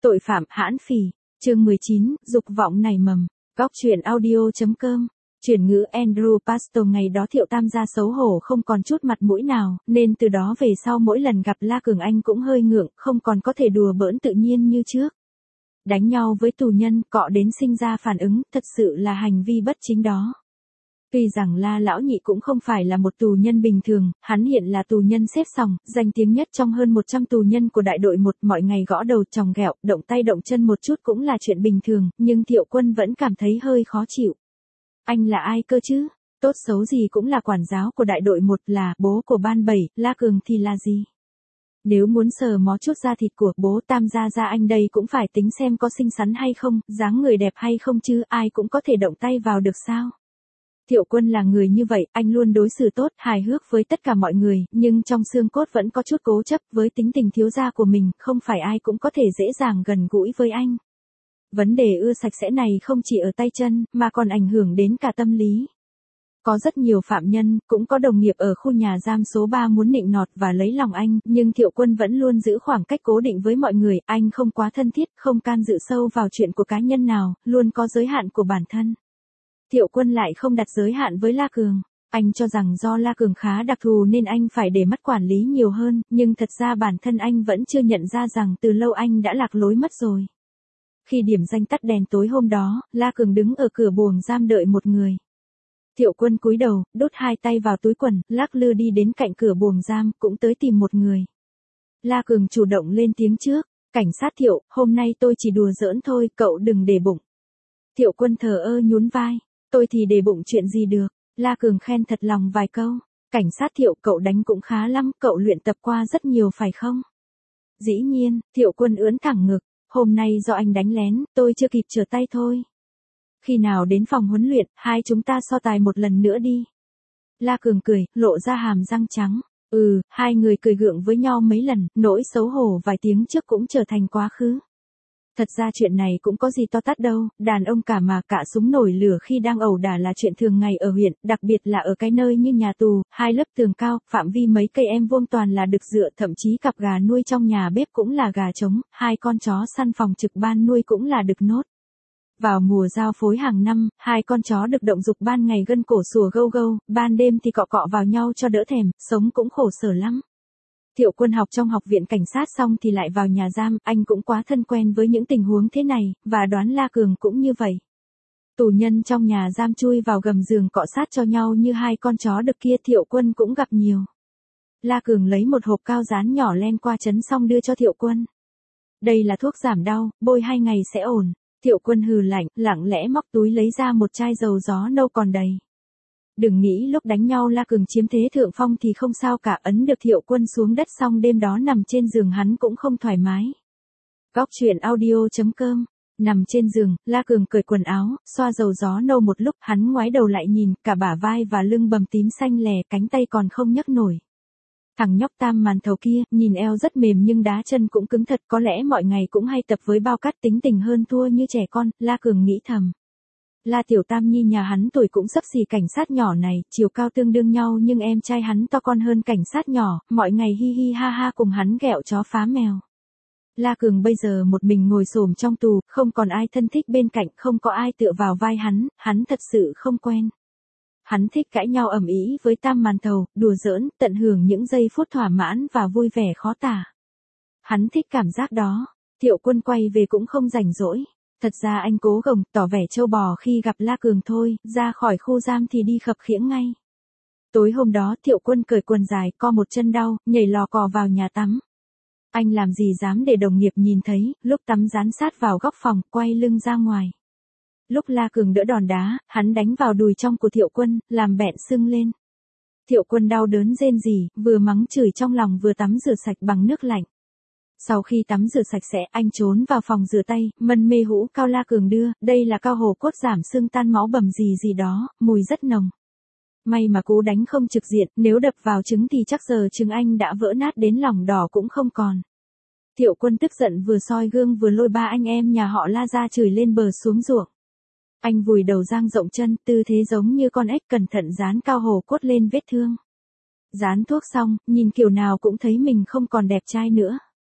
Tội phạm hãn phỉ, chương 19, dục vọng nảy mầm. Góc truyện audio.com. Chuyển ngữ Andrew Pastor ngày đó Thiệu Tam gia xấu hổ không còn chút mặt mũi nào, nên từ đó về sau mỗi lần gặp La Cường anh cũng hơi ngượng, không còn có thể đùa bỡn tự nhiên như trước. Đánh nhau với tù nhân, cọ đến sinh ra phản ứng, thật sự là hành vi bất chính đó. Tuy rằng La Lão Nhị cũng không phải là một tù nhân bình thường, hắn hiện là tù nhân xếp sòng, danh tiếng nhất trong hơn 100 tù nhân của đại đội 1, mọi ngày gõ đầu chòng ghẹo, động tay động chân một chút cũng là chuyện bình thường, nhưng Thiệu Quân vẫn cảm thấy hơi khó chịu. Anh là ai cơ chứ? Tốt xấu gì cũng là quản giáo của đại đội 1, là bố của ban 7, La Cường thì là gì? Nếu muốn sờ mó chút da thịt của bố Tam gia gia anh đây cũng phải tính xem có xinh xắn hay không, dáng người đẹp hay không chứ, ai cũng có thể động tay vào được sao? Thiệu Quân là người như vậy, anh luôn đối xử tốt, hài hước với tất cả mọi người, nhưng trong xương cốt vẫn có chút cố chấp với tính tình thiếu gia của mình, không phải ai cũng có thể dễ dàng gần gũi với anh. Vấn đề ưa sạch sẽ này không chỉ ở tay chân, mà còn ảnh hưởng đến cả tâm lý. Có rất nhiều phạm nhân, cũng có đồng nghiệp ở khu nhà giam số 3 muốn nịnh nọt và lấy lòng anh, nhưng Thiệu Quân vẫn luôn giữ khoảng cách cố định với mọi người, anh không quá thân thiết, không can dự sâu vào chuyện của cá nhân nào, luôn có giới hạn của bản thân. Thiệu Quân lại không đặt giới hạn với La Cường. Anh cho rằng do La Cường khá đặc thù nên anh phải để mắt quản lý nhiều hơn, nhưng thật ra bản thân anh vẫn chưa nhận ra rằng từ lâu anh đã lạc lối mất rồi. Khi điểm danh tắt đèn tối hôm đó, La Cường đứng ở cửa buồng giam đợi một người. Thiệu Quân cúi đầu, đút hai tay vào túi quần, lắc lư đi đến cạnh cửa buồng giam, cũng tới tìm một người. La Cường chủ động lên tiếng trước, cảnh sát Thiệu, hôm nay tôi chỉ đùa giỡn thôi, cậu đừng để bụng. Thiệu Quân thờ ơ nhún vai. Tôi thì để bụng chuyện gì được, La Cường khen thật lòng vài câu. Cảnh sát Thiệu, cậu đánh cũng khá lắm, cậu luyện tập qua rất nhiều phải không? Dĩ nhiên, Thiệu Quân ưỡn thẳng ngực, hôm nay do anh đánh lén, tôi chưa kịp trở tay thôi. Khi nào đến phòng huấn luyện, hai chúng ta so tài một lần nữa đi. La Cường cười, lộ ra hàm răng trắng. Hai người cười gượng với nhau mấy lần, nỗi xấu hổ vài tiếng trước cũng trở thành quá khứ. Thật ra chuyện này cũng có gì to tát đâu, đàn ông cả mà cả súng nổi lửa khi đang ẩu đả là chuyện thường ngày ở huyện, đặc biệt là ở cái nơi như nhà tù, 2 lớp tường cao, phạm vi mấy cây em vuông toàn là đực dựa, thậm chí cặp gà nuôi trong nhà bếp cũng là gà trống, 2 con chó săn phòng trực ban nuôi cũng là đực nốt. Vào mùa giao phối hàng năm, 2 con chó được động dục ban ngày gân cổ sủa gâu gâu, ban đêm thì cọ cọ vào nhau cho đỡ thèm, sống cũng khổ sở lắm. Thiệu Quân học trong học viện cảnh sát xong thì lại vào nhà giam, anh cũng quá thân quen với những tình huống thế này, và đoán La Cường cũng như vậy. Tù nhân trong nhà giam chui vào gầm giường cọ sát cho nhau như 2 con chó đực kia Thiệu Quân cũng gặp nhiều. La Cường lấy một hộp cao dán nhỏ len qua chấn xong đưa cho Thiệu Quân. Đây là thuốc giảm đau, bôi 2 ngày sẽ ổn. Thiệu Quân hừ lạnh, lặng lẽ móc túi lấy ra một chai dầu gió nâu còn đầy. Đừng nghĩ lúc đánh nhau La Cường chiếm thế thượng phong thì không sao cả, ấn được Thiệu Quân xuống đất xong đêm đó nằm trên giường hắn cũng không thoải mái. Góc truyện audio.com. Nằm trên giường, La Cường cởi quần áo, xoa dầu gió nâu một lúc, hắn ngoái đầu lại nhìn, cả bả vai và lưng bầm tím xanh lè, cánh tay còn không nhấc nổi. Thằng nhóc Tam màn thầu kia, nhìn eo rất mềm nhưng đá chân cũng cứng thật, có lẽ mọi ngày cũng hay tập với bao cát, tính tình hơn thua như trẻ con, La Cường nghĩ thầm. La Tiểu Tam Nhi nhà hắn tuổi cũng xấp xì cảnh sát nhỏ này, chiều cao tương đương nhau nhưng em trai hắn to con hơn cảnh sát nhỏ, mọi ngày hi hi ha ha cùng hắn ghẹo chó phá mèo. La Cường bây giờ một mình ngồi xổm trong tù, không còn ai thân thích bên cạnh, không có ai tựa vào vai hắn thật sự không quen. Hắn thích cãi nhau ầm ĩ với Tam màn thầu, đùa giỡn, tận hưởng những giây phút thỏa mãn và vui vẻ khó tả. Hắn thích cảm giác đó. Thiệu Quân quay về cũng không rảnh rỗi. Thật ra anh cố gồng, tỏ vẻ trâu bò khi gặp La Cường thôi, ra khỏi khu giam thì đi khập khiễng ngay. Tối hôm đó Thiệu Quân cởi quần dài, co một chân đau, nhảy lò cò vào nhà tắm. Anh làm gì dám để đồng nghiệp nhìn thấy, lúc tắm dán sát vào góc phòng, quay lưng ra ngoài. Lúc La Cường đỡ đòn đá, hắn đánh vào đùi trong của Thiệu Quân, làm bẹn sưng lên. Thiệu Quân đau đớn rên rỉ, vừa mắng chửi trong lòng vừa tắm rửa sạch bằng nước lạnh. Sau khi tắm rửa sạch sẽ, anh trốn vào phòng rửa tay, mân mê hũ cao La Cường đưa, đây là cao hồ cốt giảm sưng tan máu bầm gì đó, mùi rất nồng. May mà cú đánh không trực diện, nếu đập vào trứng thì chắc giờ trứng anh đã vỡ nát đến lòng đỏ cũng không còn. Thiệu Quân tức giận vừa soi gương vừa lôi 3 anh em nhà họ La ra chửi lên bờ xuống ruộng. Anh vùi đầu dang rộng chân, tư thế giống như con ếch, cẩn thận dán cao hồ cốt lên vết thương. Dán thuốc xong, nhìn kiểu nào cũng thấy mình không còn đẹp trai nữa.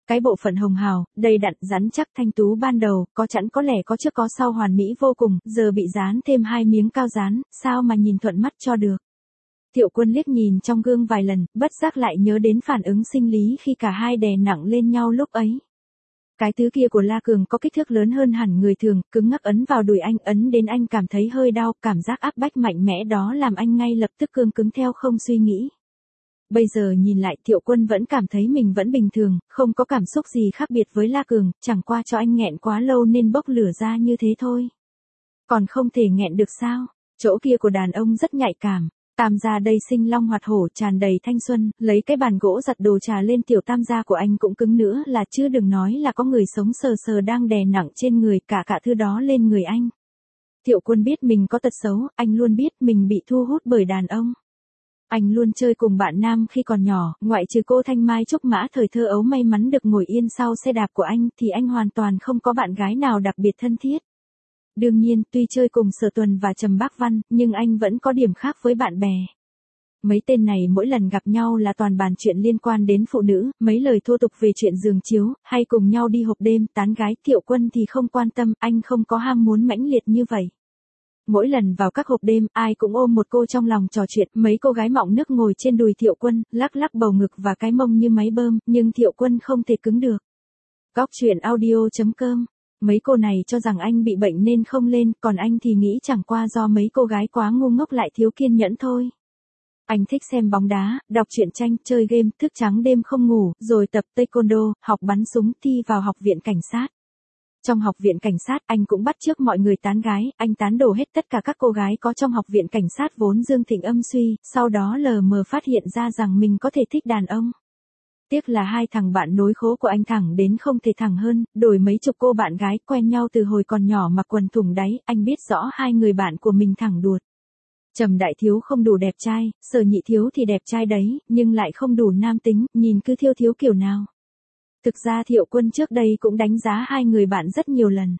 Cái bộ phận hồng hào, đầy đặn rắn chắc thanh tú ban đầu, có chẵn có lẻ có trước có sau hoàn mỹ vô cùng, giờ bị dán thêm 2 miếng cao dán, sao mà nhìn thuận mắt cho được. Thiệu Quân liếc nhìn trong gương vài lần, bất giác lại nhớ đến phản ứng sinh lý khi cả hai đè nặng lên nhau lúc ấy. Cái thứ kia của La Cường có kích thước lớn hơn hẳn người thường, cứng ngắc ấn vào đùi anh, ấn đến anh cảm thấy hơi đau, cảm giác áp bách mạnh mẽ đó làm anh ngay lập tức cương cứng theo không suy nghĩ. Bây giờ nhìn lại Thiệu Quân vẫn cảm thấy mình vẫn bình thường, không có cảm xúc gì khác biệt với La Cường, chẳng qua cho anh nghẹn quá lâu nên bốc lửa ra như thế thôi. Còn không thể nghẹn được sao? Chỗ kia của đàn ông rất nhạy cảm. Tam gia đây sinh long hoạt hổ tràn đầy thanh xuân, lấy cái bàn gỗ giặt đồ trà lên tiểu tam gia của anh cũng cứng nữa là chứ đừng nói là có người sống sờ sờ đang đè nặng trên người cả thứ đó lên người anh. Thiệu Quân biết mình có tật xấu, anh luôn biết mình bị thu hút bởi đàn ông. Anh luôn chơi cùng bạn nam khi còn nhỏ, ngoại trừ cô Thanh Mai Trúc Mã thời thơ ấu may mắn được ngồi yên sau xe đạp của anh thì anh hoàn toàn không có bạn gái nào đặc biệt thân thiết. Đương nhiên, tuy chơi cùng Sở Tuần và Trầm Bác Văn, nhưng anh vẫn có điểm khác với bạn bè. Mấy tên này mỗi lần gặp nhau là toàn bàn chuyện liên quan đến phụ nữ, mấy lời thô tục về chuyện giường chiếu, hay cùng nhau đi hộp đêm, tán gái. Thiệu Quân thì không quan tâm, anh không có ham muốn mãnh liệt như vậy. Mỗi lần vào các hộp đêm, ai cũng ôm một cô trong lòng trò chuyện, mấy cô gái mọng nước ngồi trên đùi Thiệu Quân, lắc lắc bầu ngực và cái mông như máy bơm, nhưng Thiệu Quân không thể cứng được. Góc truyện audio.com. Mấy cô này cho rằng anh bị bệnh nên không lên, còn anh thì nghĩ chẳng qua do mấy cô gái quá ngu ngốc lại thiếu kiên nhẫn thôi. Anh thích xem bóng đá, đọc truyện tranh, chơi game, thức trắng đêm không ngủ, rồi tập taekwondo, học bắn súng, thi vào học viện cảnh sát. Trong học viện cảnh sát, anh cũng bắt chước mọi người tán gái, anh tán đổ hết tất cả các cô gái có trong học viện cảnh sát vốn dương thịnh âm suy, sau đó lờ mờ phát hiện ra rằng mình có thể thích đàn ông. Tiếc là hai thằng bạn nối khố của anh thẳng đến không thể thẳng hơn, đổi mấy chục cô bạn gái quen nhau từ hồi còn nhỏ mặc quần thủng đáy, anh biết rõ hai người bạn của mình thẳng đuột. Trầm Đại Thiếu không đủ đẹp trai, Sở Nhị Thiếu thì đẹp trai đấy, nhưng lại không đủ nam tính, nhìn cứ thiêu thiếu kiểu nào. Thực ra Thiệu Quân trước đây cũng đánh giá hai người bạn rất nhiều lần.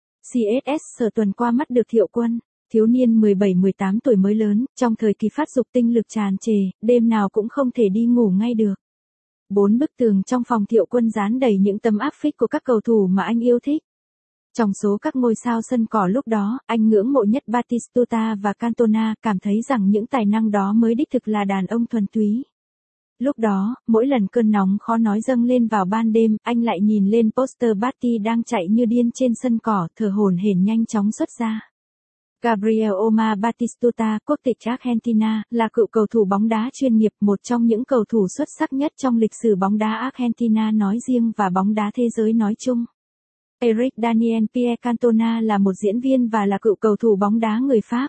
CSS Sở Tuần qua mắt được Thiệu Quân, thiếu niên 17-18 tuổi mới lớn, trong thời kỳ phát dục tinh lực tràn trề, đêm nào cũng không thể đi ngủ ngay được. 4 bức tường trong phòng Thiệu Quân dán đầy những tấm áp phích của các cầu thủ mà anh yêu thích. Trong số các ngôi sao sân cỏ lúc đó, anh ngưỡng mộ nhất Batistuta và Cantona, cảm thấy rằng những tài năng đó mới đích thực là đàn ông thuần túy. Lúc đó, mỗi lần cơn nóng khó nói dâng lên vào ban đêm, anh lại nhìn lên poster Batti đang chạy như điên trên sân cỏ, thở hổn hển nhanh chóng xuất ra. Gabriel Omar Batistuta, quốc tịch Argentina, là cựu cầu thủ bóng đá chuyên nghiệp, một trong những cầu thủ xuất sắc nhất trong lịch sử bóng đá Argentina nói riêng và bóng đá thế giới nói chung. Eric Daniel Pierre Cantona là một diễn viên và là cựu cầu thủ bóng đá người Pháp.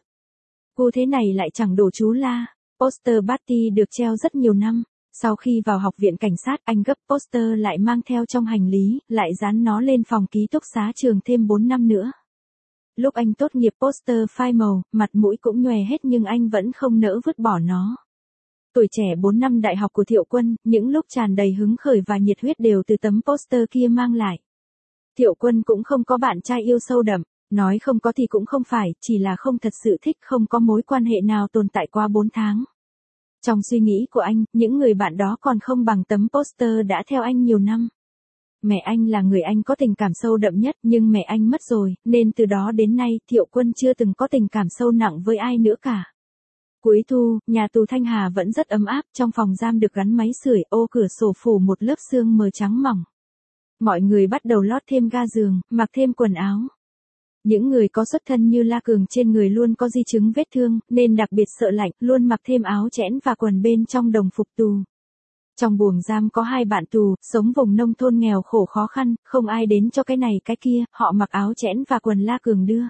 Cô thế này lại chẳng đổ chú la. Poster Batti được treo rất nhiều năm. Sau khi vào học viện cảnh sát, anh gấp poster lại mang theo trong hành lý, lại dán nó lên phòng ký túc xá trường thêm 4 năm nữa. Lúc anh tốt nghiệp poster phai màu, mặt mũi cũng nhòe hết nhưng anh vẫn không nỡ vứt bỏ nó. Tuổi trẻ 4 năm đại học của Thiệu Quân, những lúc tràn đầy hứng khởi và nhiệt huyết đều từ tấm poster kia mang lại. Thiệu Quân cũng không có bạn trai yêu sâu đậm, nói không có thì cũng không phải, chỉ là không thật sự thích, không có mối quan hệ nào tồn tại qua 4 tháng. Trong suy nghĩ của anh, những người bạn đó còn không bằng tấm poster đã theo anh nhiều năm. Mẹ anh là người anh có tình cảm sâu đậm nhất, nhưng mẹ anh mất rồi, nên từ đó đến nay, Thiệu Quân chưa từng có tình cảm sâu nặng với ai nữa cả. Cuối thu, nhà tù Thanh Hà vẫn rất ấm áp, trong phòng giam được gắn máy sưởi, ô cửa sổ phủ một lớp sương mờ trắng mỏng. Mọi người bắt đầu lót thêm ga giường, mặc thêm quần áo. Những người có xuất thân như La Cường trên người luôn có di chứng vết thương, nên đặc biệt sợ lạnh, luôn mặc thêm áo chẽn và quần bên trong đồng phục tù. Trong buồng giam có 2 bạn tù, sống vùng nông thôn nghèo khổ khó khăn, không ai đến cho cái này cái kia, họ mặc áo chẽn và quần La Cường đưa.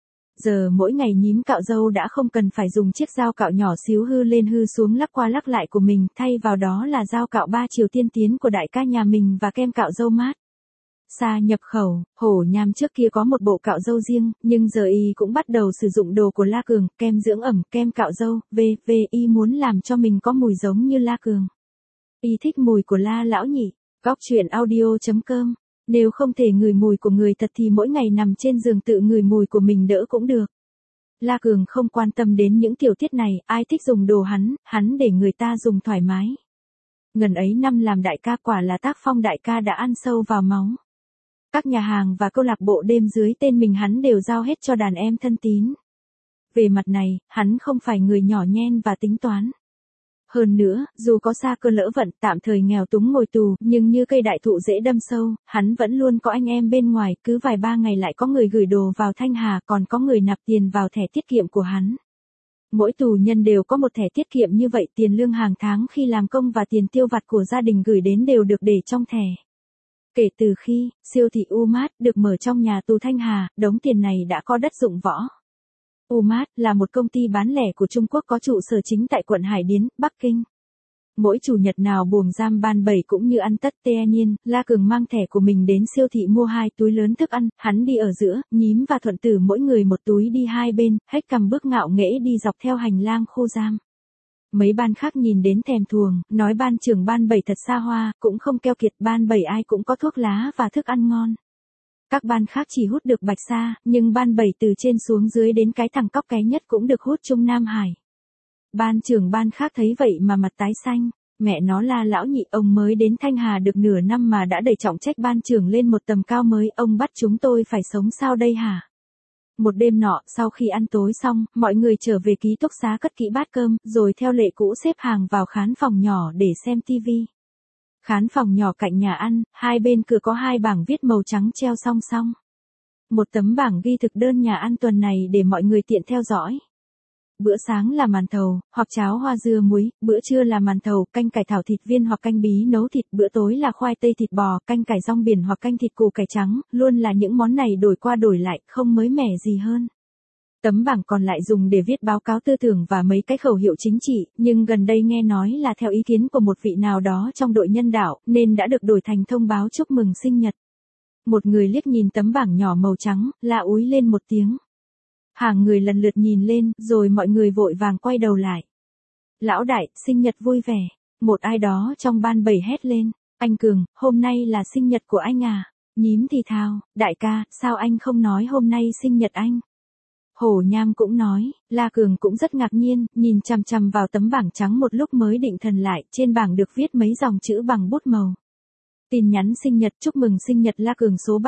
Giờ mỗi ngày nhím cạo râu đã không cần phải dùng chiếc dao cạo nhỏ xíu hư lên hư xuống lắc qua lắc lại của mình, thay vào đó là dao cạo 3 chiều tiên tiến của đại ca nhà mình và kem cạo râu mát. Xa nhập khẩu, Hổ Nham trước kia có một bộ cạo râu riêng, nhưng giờ y cũng bắt đầu sử dụng đồ của La Cường, kem dưỡng ẩm, kem cạo râu, y muốn làm cho mình có mùi giống như La Cường. Y thích mùi của La lão nhị. Góc truyện audio.com. Nếu không thể ngửi mùi của người thật thì mỗi ngày nằm trên giường tự ngửi mùi của mình đỡ cũng được. La Cường không quan tâm đến những tiểu tiết này, ai thích dùng đồ hắn để người ta dùng thoải mái. Ngần ấy năm làm đại ca quả là tác phong đại ca đã ăn sâu vào máu. Các nhà hàng và câu lạc bộ đêm dưới tên mình hắn đều giao hết cho đàn em thân tín. Về mặt này, hắn không phải người nhỏ nhen và tính toán. Hơn nữa, dù có xa cơ lỡ vận, tạm thời nghèo túng ngồi tù, nhưng như cây đại thụ dễ đâm sâu, hắn vẫn luôn có anh em bên ngoài, cứ vài ba ngày lại có người gửi đồ vào Thanh Hà, còn có người nạp tiền vào thẻ tiết kiệm của hắn. Mỗi tù nhân đều có một thẻ tiết kiệm như vậy, tiền lương hàng tháng khi làm công và tiền tiêu vặt của gia đình gửi đến đều được để trong thẻ. Kể từ khi, siêu thị Umart được mở trong nhà tù Thanh Hà, đống tiền này đã có đất dụng võ. Umart là một công ty bán lẻ của Trung Quốc có trụ sở chính tại quận Hải Điến, Bắc Kinh. Mỗi chủ nhật nào buồng giam ban 7 cũng như ăn tất tê nhiên, La Cường mang thẻ của mình đến siêu thị mua 2 túi lớn thức ăn, hắn đi ở giữa, Nhím và Thuận Tử mỗi người một túi đi hai bên, hết cầm bước ngạo nghễ đi dọc theo hành lang khu giam. Mấy ban khác nhìn đến thèm thuồng, nói ban trưởng ban 7 thật xa hoa, cũng không keo kiệt, ban 7 ai cũng có thuốc lá và thức ăn ngon. Các ban khác chỉ hút được Bạch Sa, nhưng ban 7 từ trên xuống dưới đến cái thằng cóc cái nhất cũng được hút Trung Nam Hải. Ban trưởng ban khác thấy vậy mà mặt tái xanh, mẹ nó là lão nhị, ông mới đến Thanh Hà được nửa năm mà đã đẩy trọng trách ban trưởng lên một tầm cao mới, ông bắt chúng tôi phải sống sao đây hả? Một đêm nọ, sau khi ăn tối xong, mọi người trở về ký túc xá cất kỹ bát cơm, rồi theo lệ cũ xếp hàng vào khán phòng nhỏ để xem tivi. Khán phòng nhỏ cạnh nhà ăn, hai bên cửa có 2 bảng viết màu trắng treo song song. Một tấm bảng ghi thực đơn nhà ăn tuần này để mọi người tiện theo dõi. Bữa sáng là màn thầu, hoặc cháo hoa dưa muối, bữa trưa là màn thầu, canh cải thảo thịt viên hoặc canh bí nấu thịt, bữa tối là khoai tây thịt bò, canh cải rong biển hoặc canh thịt củ cải trắng, luôn là những món này đổi qua đổi lại, không mới mẻ gì hơn. Tấm bảng còn lại dùng để viết báo cáo tư tưởng và mấy cái khẩu hiệu chính trị, nhưng gần đây nghe nói là theo ý kiến của một vị nào đó trong đội nhân đạo, nên đã được đổi thành thông báo chúc mừng sinh nhật. Một người liếc nhìn tấm bảng nhỏ màu trắng, la úi lên một tiếng. Hàng người lần lượt nhìn lên, rồi mọi người vội vàng quay đầu lại. Lão đại, sinh nhật vui vẻ. Một ai đó trong ban 7 hét lên. Anh Cường, hôm nay là sinh nhật của anh à? Nhím thì thào, đại ca, sao anh không nói hôm nay sinh nhật anh? Hổ Nham cũng nói, La Cường cũng rất ngạc nhiên, nhìn chằm chằm vào tấm bảng trắng một lúc mới định thần lại, trên bảng được viết mấy dòng chữ bằng bút màu. Tin nhắn sinh nhật chúc mừng sinh nhật La Cường số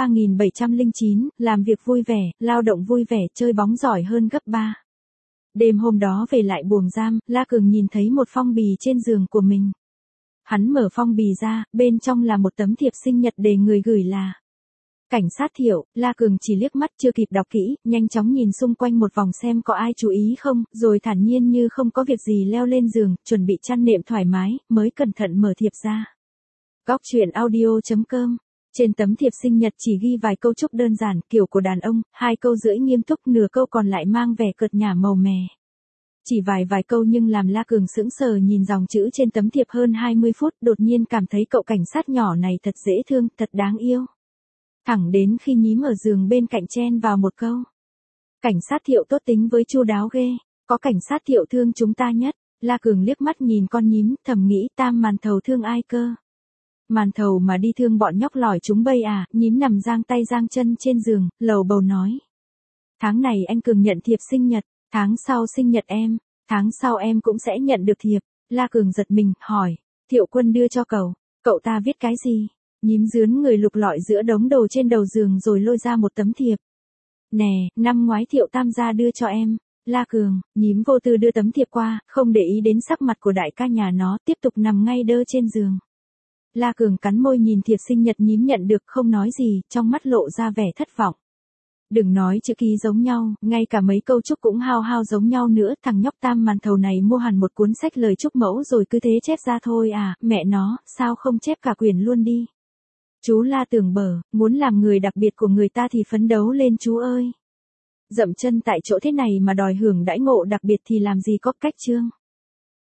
3709, làm việc vui vẻ, lao động vui vẻ, chơi bóng giỏi hơn gấp 3. Đêm hôm đó về lại buồng giam, La Cường nhìn thấy một phong bì trên giường của mình. Hắn mở phong bì ra, bên trong là một tấm thiệp sinh nhật để người gửi là Cảnh sát Thiệu. La Cường chỉ liếc mắt chưa kịp đọc kỹ, nhanh chóng nhìn xung quanh một vòng xem có ai chú ý không, rồi thản nhiên như không có việc gì leo lên giường, chuẩn bị chăn nệm thoải mái, mới cẩn thận mở thiệp ra. Góc truyện audio.com. Trên tấm thiệp sinh nhật chỉ ghi vài câu chúc đơn giản, kiểu của đàn ông, 2 câu rưỡi nghiêm túc, nửa câu còn lại mang vẻ cợt nhả màu mè. Chỉ vài câu nhưng làm La Cường sững sờ nhìn dòng chữ trên tấm thiệp hơn 20 phút, đột nhiên cảm thấy cậu cảnh sát nhỏ này thật dễ thương, thật đáng yêu. Thẳng đến khi Nhím ở giường bên cạnh chen vào một câu. Cảnh sát Thiệu tốt tính với chu đáo ghê, có cảnh sát Thiệu thương chúng ta nhất. La Cường liếc mắt nhìn con Nhím, thầm nghĩ Tam màn thầu thương ai cơ. Màn thầu mà đi thương bọn nhóc lỏi chúng bây à? Nhím nằm giang tay giang chân trên giường, lầu bầu nói. Tháng này anh Cường nhận thiệp sinh nhật, tháng sau sinh nhật em, tháng sau em cũng sẽ nhận được thiệp. La Cường giật mình, hỏi, Thiệu Quân đưa cho cậu ta viết cái gì? Nhím dướn người lục lọi giữa đống đồ trên đầu giường rồi lôi ra một tấm thiệp. Nè, năm ngoái Thiệu Tam gia đưa cho em. La Cường. Nhím vô tư đưa tấm thiệp qua, không để ý đến sắc mặt của đại ca nhà nó, tiếp tục nằm ngay đơ trên giường. La Cường cắn môi nhìn thiệp sinh nhật Nhím nhận được, không nói gì, trong mắt lộ ra vẻ thất vọng. Đừng nói chữ ký giống nhau, ngay cả mấy câu chúc cũng hao giống nhau nữa, thằng nhóc Tam màn thầu này mua hẳn một cuốn sách lời chúc mẫu rồi cứ thế chép ra thôi à, mẹ nó, sao không chép cả quyển luôn đi. Chú La tưởng bở, muốn làm người đặc biệt của người ta thì phấn đấu lên chú ơi. Dậm chân tại chỗ thế này mà đòi hưởng đãi ngộ đặc biệt thì làm gì có cách chương.